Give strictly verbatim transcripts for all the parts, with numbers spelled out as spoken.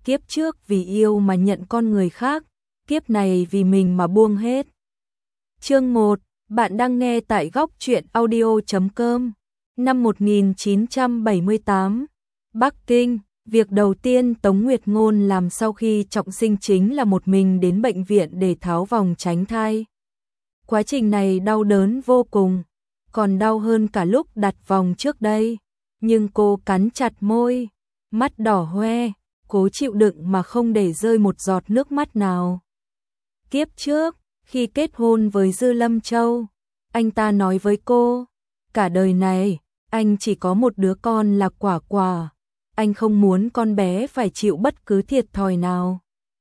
kiếp trước vì yêu mà nhận con người khác, kiếp này vì mình mà buông hết. Chương một, bạn đang nghe tại góc truyện audio chấm com. Năm một nghìn chín trăm bảy mươi tám, Bắc Kinh, việc đầu tiên Tống Nguyệt Ngôn làm sau khi trọng sinh chính là một mình đến bệnh viện để tháo vòng tránh thai. Quá trình này đau đớn vô cùng, còn đau hơn cả lúc đặt vòng trước đây, nhưng cô cắn chặt môi, mắt đỏ hoe, cố chịu đựng mà không để rơi một giọt nước mắt nào. Kiếp trước, khi kết hôn với Dư Lâm Châu, anh ta nói với cô, cả đời này, anh chỉ có một đứa con là Quả Quả, anh không muốn con bé phải chịu bất cứ thiệt thòi nào.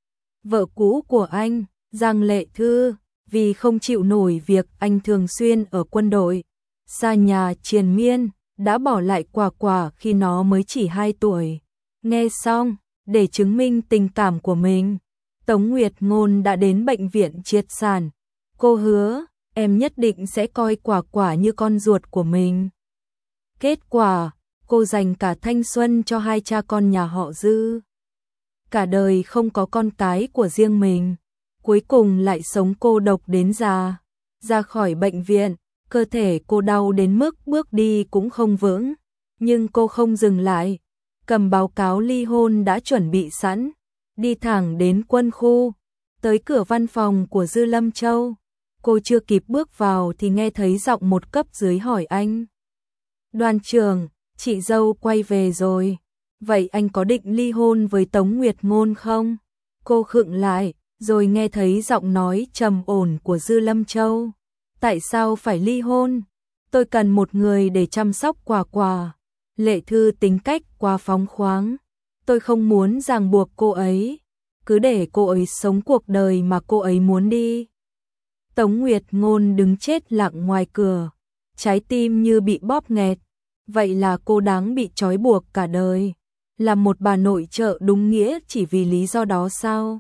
Vợ cũ của anh, Giang Lệ Thư, vì không chịu nổi việc anh thường xuyên ở quân đội, xa nhà triền miên, đã bỏ lại Quả Quả khi nó mới chỉ hai tuổi. Nghe xong, để chứng minh tình cảm của mình, Tống Nguyệt Ngôn đã đến bệnh viện triệt sản. Cô hứa, em nhất định sẽ coi Quả Quả như con ruột của mình. Kết quả, cô dành cả thanh xuân cho hai cha con nhà họ Dư. Cả đời không có con cái của riêng mình, cuối cùng lại sống cô độc đến già. Ra khỏi bệnh viện, cơ thể cô đau đến mức bước đi cũng không vững, nhưng cô không dừng lại, cầm báo cáo ly hôn đã chuẩn bị sẵn, đi thẳng đến quân khu, tới cửa văn phòng của Dư Lâm Châu. Cô chưa kịp bước vào thì nghe thấy giọng một cấp dưới hỏi anh. Đoàn trưởng, chị dâu quay về rồi, vậy anh có định ly hôn với Tống Nguyệt Ngôn không? Cô khựng lại, rồi nghe thấy giọng nói trầm ổn của Dư Lâm Châu. Tại sao phải ly hôn? Tôi cần một người để chăm sóc Quả Quả. Lệ Thư tính cách quá phóng khoáng, tôi không muốn ràng buộc cô ấy, cứ để cô ấy sống cuộc đời mà cô ấy muốn đi. Tống Nguyệt Ngôn đứng chết lặng ngoài cửa, trái tim như bị bóp nghẹt. Vậy là cô đáng bị trói buộc cả đời, là một bà nội trợ đúng nghĩa chỉ vì lý do đó sao?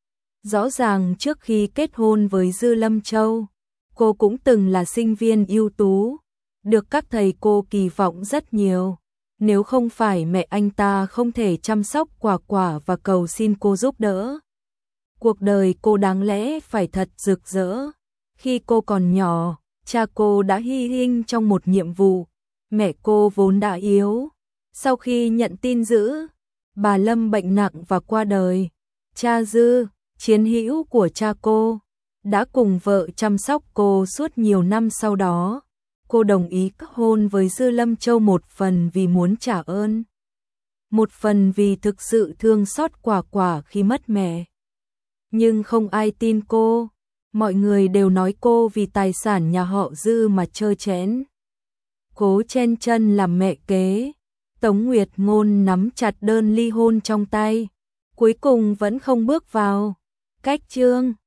Rõ ràng trước khi kết hôn với Dư Lâm Châu, cô cũng từng là sinh viên ưu tú, được các thầy cô kỳ vọng rất nhiều. Nếu không phải mẹ anh ta không thể chăm sóc Quả Quả và cầu xin cô giúp đỡ, cuộc đời cô đáng lẽ phải thật rực rỡ. Khi cô còn nhỏ, cha cô đã hy sinh trong một nhiệm vụ, mẹ cô vốn đã yếu. Sau khi nhận tin dữ, bà lâm bệnh nặng và qua đời. Cha Dư, chiến hữu của cha cô, đã cùng vợ chăm sóc cô suốt nhiều năm sau đó. Cô đồng ý kết hôn với Dư Lâm Châu một phần vì muốn trả ơn, một phần vì thực sự thương xót Quả Quả khi mất mẹ. Nhưng không ai tin cô, mọi người đều nói cô vì tài sản nhà họ Dư mà trơ trẽn, cố chen chân làm mẹ kế. Tống Nguyệt Ngôn nắm chặt đơn ly hôn trong tay, cuối cùng vẫn không bước vào. Cách chương